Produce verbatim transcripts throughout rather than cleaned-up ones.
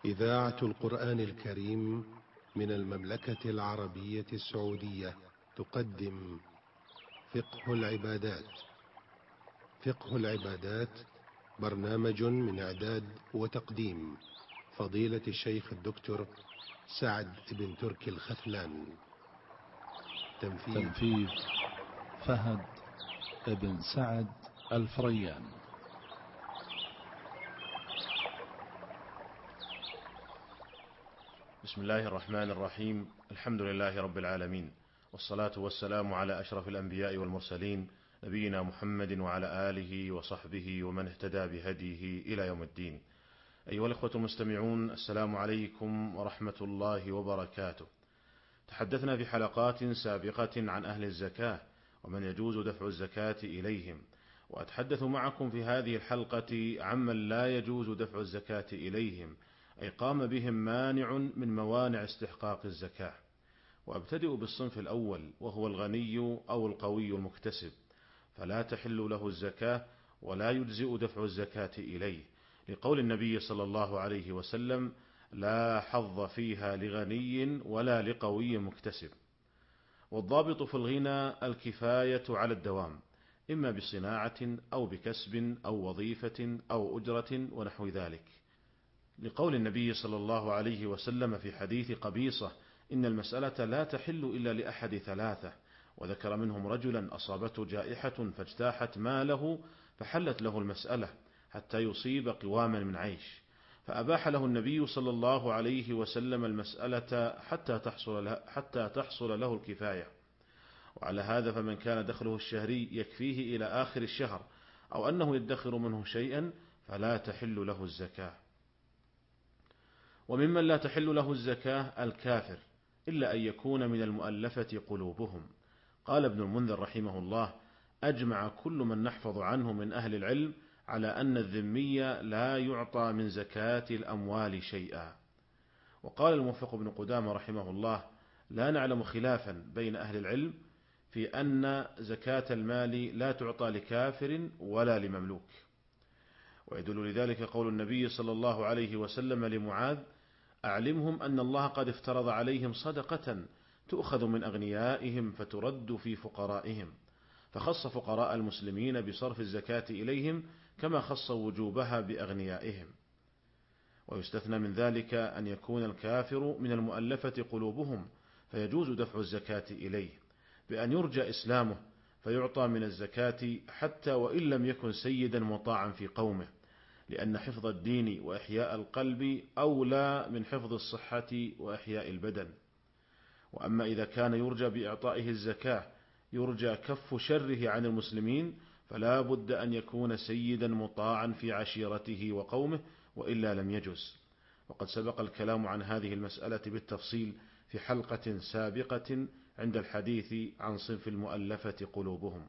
إذاعة القرآن الكريم من المملكة العربية السعودية تقدم فقه العبادات. فقه العبادات برنامج من إعداد وتقديم فضيلة الشيخ الدكتور سعد بن تركي الخثلان. تنفيذ, تنفيذ فهد بن سعد الفريان. بسم الله الرحمن الرحيم. الحمد لله رب العالمين، والصلاة والسلام على أشرف الأنبياء والمرسلين، نبينا محمد وعلى آله وصحبه ومن اهتدى بهديه إلى يوم الدين. أيها الأخوة المستمعون، السلام عليكم ورحمة الله وبركاته. تحدثنا في حلقات سابقة عن أهل الزكاة ومن يجوز دفع الزكاة إليهم، وأتحدث معكم في هذه الحلقة عمن لا يجوز دفع الزكاة إليهم، أي قام بهم مانع من موانع استحقاق الزكاة. وأبتدئ بالصنف الأول، وهو الغني أو القوي المكتسب، فلا تحل له الزكاة ولا يجزئ دفع الزكاة إليه، لقول النبي صلى الله عليه وسلم: لا حظ فيها لغني ولا لقوي مكتسب. والضابط في الغنى الكفاية على الدوام، إما بصناعة أو بكسب أو وظيفة أو أجرة ونحو ذلك، لقول النبي صلى الله عليه وسلم في حديث قبيصة: إن المسألة لا تحل إلا لأحد ثلاثة، وذكر منهم رجلا أصابته جائحة فاجتاحت ماله فحلت له المسألة حتى يصيب قواما من عيش، فأباح له النبي صلى الله عليه وسلم المسألة حتى تحصل له, حتى تحصل له الكفاية. وعلى هذا فمن كان دخله الشهري يكفيه إلى آخر الشهر، أو أنه يدخر منه شيئا، فلا تحل له الزكاة. وممن لا تحل له الزكاة الكافر، إلا أن يكون من المؤلفة قلوبهم. قال ابن المنذر رحمه الله: أجمع كل من نحفظ عنه من أهل العلم على أن الذمي لا يعطى من زكاة الأموال شيئا. وقال الموفق بن قدامة رحمه الله: لا نعلم خلافا بين أهل العلم في أن زكاة المال لا تعطى لكافر ولا لمملوك. ويدل لذلك قول النبي صلى الله عليه وسلم لمعاذ: أعلمهم أن الله قد افترض عليهم صدقة تؤخذ من أغنيائهم فترد في فقرائهم، فخص فقراء المسلمين بصرف الزكاة إليهم كما خص وجوبها بأغنيائهم. ويستثنى من ذلك أن يكون الكافر من المؤلفة قلوبهم، فيجوز دفع الزكاة إليه بأن يرجى إسلامه فيعطى من الزكاة حتى وإن لم يكن سيدا مطاعا في قومه، لأن حفظ الدين وإحياء القلب أولى من حفظ الصحة وإحياء البدن. وأما إذا كان يرجى بإعطائه الزكاة يرجى كف شره عن المسلمين، فلا بد أن يكون سيدا مطاعا في عشيرته وقومه، وإلا لم يجز. وقد سبق الكلام عن هذه المسألة بالتفصيل في حلقة سابقة عند الحديث عن صنف المؤلفة قلوبهم.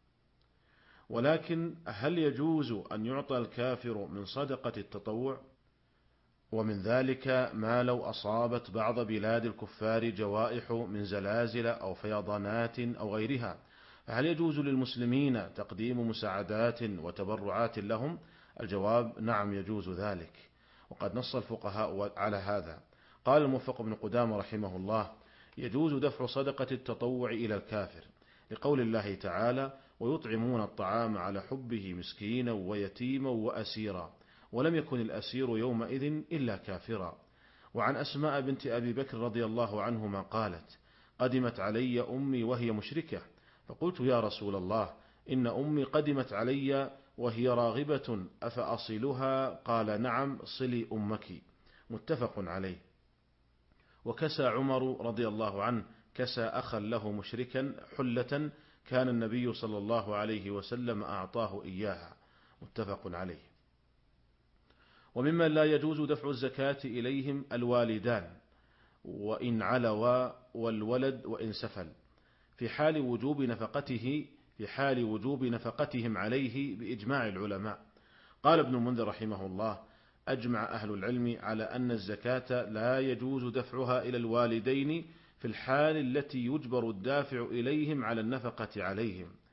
ولكن هل يجوز أن يعطى الكافر من صدقة التطوع؟ ومن ذلك ما لو أصابت بعض بلاد الكفار جوائح من زلازل أو فيضانات أو غيرها، فهل يجوز للمسلمين تقديم مساعدات وتبرعات لهم؟ الجواب: نعم، يجوز ذلك، وقد نص الفقهاء على هذا. قال الموفق بن قدامة رحمه الله: يجوز دفع صدقة التطوع إلى الكافر، لقول الله تعالى: ويطعمون الطعام على حبه مسكينا ويتيما وأسيرا، ولم يكن الأسير يومئذ إلا كافرا. وعن أسماء بنت أبي بكر رضي الله عنهما قالت: قدمت علي أمي وهي مشركة، فقلت: يا رسول الله، إن أمي قدمت علي وهي راغبة، أفأصلها؟ قال: نعم، صلي أمك. متفق عليه. وكسى عمر رضي الله عنه كسى أخا له مشركا حلة كان النبي صلى الله عليه وسلم أعطاه إياها. متفق عليه. وممن لا يجوز دفع الزكاة إليهم الوالدان، وإن علوا، والولد وإن سفل، في حال وجوب نفقته في حال وجوب نفقتهم عليه بإجماع العلماء. قال ابن المنذر رحمه الله: أجمع أهل العلم على أن الزكاة لا يجوز دفعها إلى الوالدين في الحال التي يجبر الدافع إليهم على النفقة عليهم،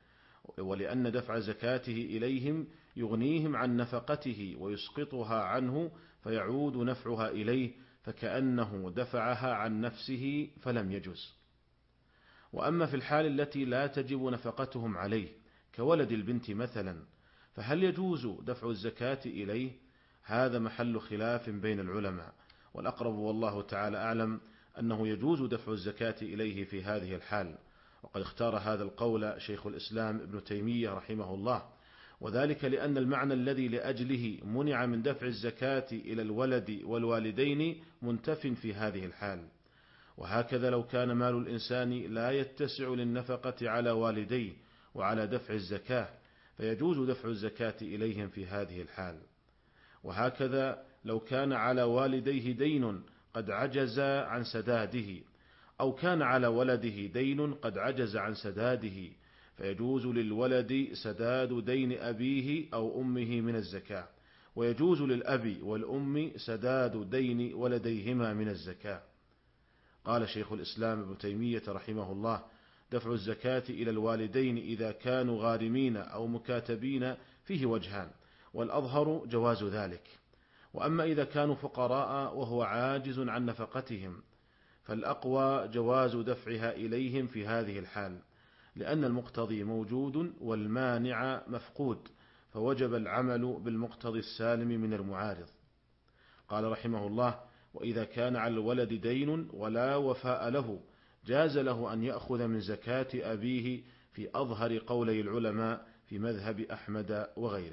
ولأن دفع زكاته إليهم يغنيهم عن نفقته ويسقطها عنه فيعود نفعها إليه، فكأنه دفعها عن نفسه فلم يجز. وأما في الحال التي لا تجب نفقتهم عليه كولد البنت مثلا، فهل يجوز دفع الزكاة إليه؟ هذا محل خلاف بين العلماء، والأقرب والله تعالى أعلم أنه يجوز دفع الزكاة إليه في هذه الحال، وقد اختار هذا القول شيخ الإسلام ابن تيمية رحمه الله، وذلك لأن المعنى الذي لأجله منع من دفع الزكاة إلى الولد والوالدين منتف في هذه الحال. وهكذا لو كان مال الإنسان لا يتسع للنفقة على والديه وعلى دفع الزكاة فيجوز دفع الزكاة إليهم في هذه الحال. وهكذا لو كان على والديه دين قد عجز عن سداده، أو كان على ولده دين قد عجز عن سداده، فيجوز للولد سداد دين أبيه أو أمه من الزكاة، ويجوز للأب والأم سداد دين ولديهما من الزكاة. قال شيخ الإسلام ابن تيمية رحمه الله: دفع الزكاة إلى الوالدين إذا كانوا غارمين أو مكاتبين فيه وجهان، والأظهر جواز ذلك. وأما إذا كانوا فقراء وهو عاجز عن نفقتهم فالأقوى جواز دفعها إليهم في هذه الحال، لأن المقتضي موجود والمانع مفقود، فوجب العمل بالمقتضي السالم من المعارض. قال رحمه الله: وإذا كان على الولد دين ولا وفاء له جاز له أن يأخذ من زكاة أبيه في أظهر قولي العلماء في مذهب أحمد وغيره.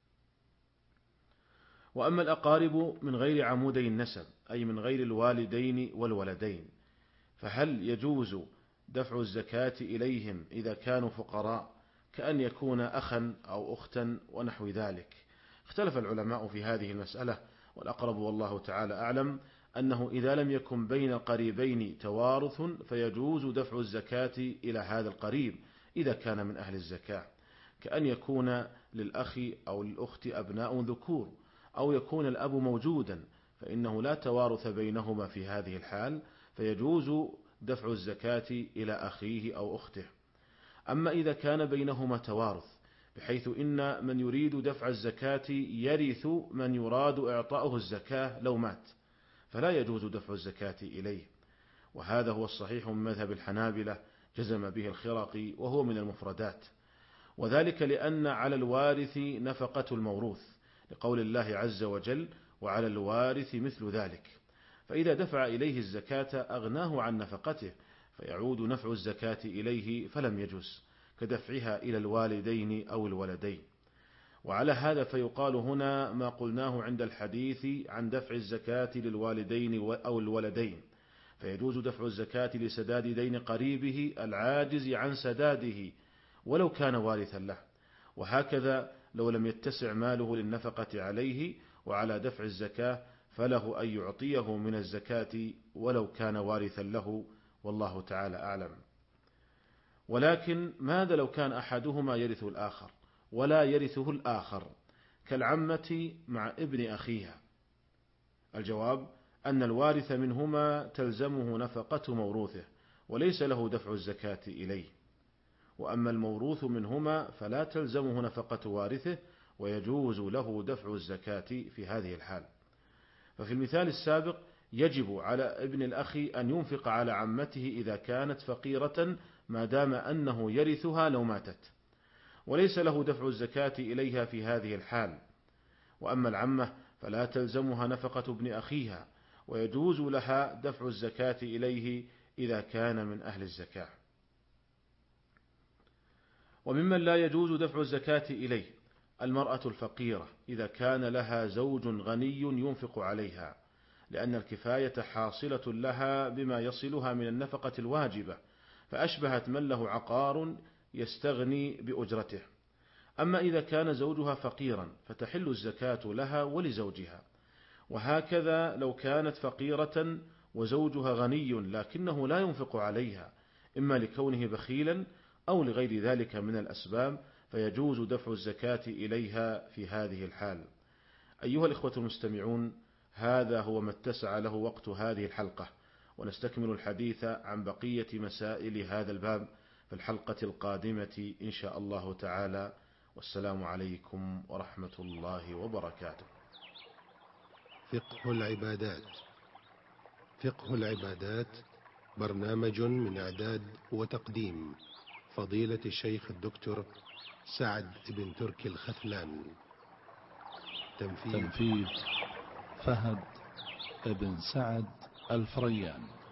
وأما الأقارب من غير عمودي النسب، أي من غير الوالدين والولدين، فهل يجوز دفع الزكاة إليهم إذا كانوا فقراء، كأن يكون أخا أو أختا ونحو ذلك؟ اختلف العلماء في هذه المسألة، والأقرب والله تعالى أعلم أنه إذا لم يكن بين القريبين توارث فيجوز دفع الزكاة إلى هذا القريب إذا كان من أهل الزكاة، كأن يكون للأخ أو الأخت أبناء ذكور، أو يكون الأب موجودا فإنه لا توارث بينهما في هذه الحال، فيجوز دفع الزكاة إلى أخيه أو أخته. أما إذا كان بينهما توارث بحيث إن من يريد دفع الزكاة يرث من يراد إعطاؤه الزكاة لو مات، فلا يجوز دفع الزكاة إليه، وهذا هو الصحيح من مذهب الحنابلة، جزم به الخرقي وهو من المفردات، وذلك لأن على الوارث نفقة الموروث، لقول الله عز وجل: وعلى الوارث مثل ذلك، فإذا دفع إليه الزكاة أغناه عن نفقته، فيعود نفع الزكاة إليه فلم يجز، كدفعها إلى الوالدين أو الولدين. وعلى هذا فيقال هنا ما قلناه عند الحديث عن دفع الزكاة للوالدين أو الولدين، فيجوز دفع الزكاة لسداد دين قريبه العاجز عن سداده ولو كان وارثا له، وهكذا لو لم يتسع ماله للنفقة عليه وعلى دفع الزكاة فله أن يعطيه من الزكاة ولو كان وارثا له، والله تعالى أعلم. ولكن ماذا لو كان أحدهما يرث الآخر ولا يرثه الآخر، كالعمة مع ابن أخيها؟ الجواب أن الوارث منهما تلزمه نفقة موروثه وليس له دفع الزكاة إليه، وأما الموروث منهما فلا تلزمه نفقة وارثه ويجوز له دفع الزكاة في هذه الحال. ففي المثال السابق يجب على ابن الأخ أن ينفق على عمته إذا كانت فقيرة ما دام أنه يرثها لو ماتت، وليس له دفع الزكاة إليها في هذه الحال. وأما العمة فلا تلزمها نفقة ابن أخيها، ويجوز لها دفع الزكاة إليه إذا كان من أهل الزكاة. وممن لا يجوز دفع الزكاة إليه المرأة الفقيرة إذا كان لها زوج غني ينفق عليها، لأن الكفاية حاصلة لها بما يصلها من النفقة الواجبة، فأشبهت من له عقار يستغني بأجرته. أما إذا كان زوجها فقيرا فتحل الزكاة لها ولزوجها، وهكذا لو كانت فقيرة وزوجها غني لكنه لا ينفق عليها، إما لكونه بخيلا أو لغير ذلك من الأسباب، فيجوز دفع الزكاة إليها في هذه الحال. أيها الإخوة المستمعون، هذا هو ما اتسع له وقت هذه الحلقة، ونستكمل الحديث عن بقية مسائل هذا الباب في الحلقة القادمة إن شاء الله تعالى. والسلام عليكم ورحمة الله وبركاته. فقه العبادات. فقه العبادات برنامج من إعداد وتقديم فضيلة الشيخ الدكتور سعد بن تركي الخثلان. تنفيذ فهد بن سعد الفريان.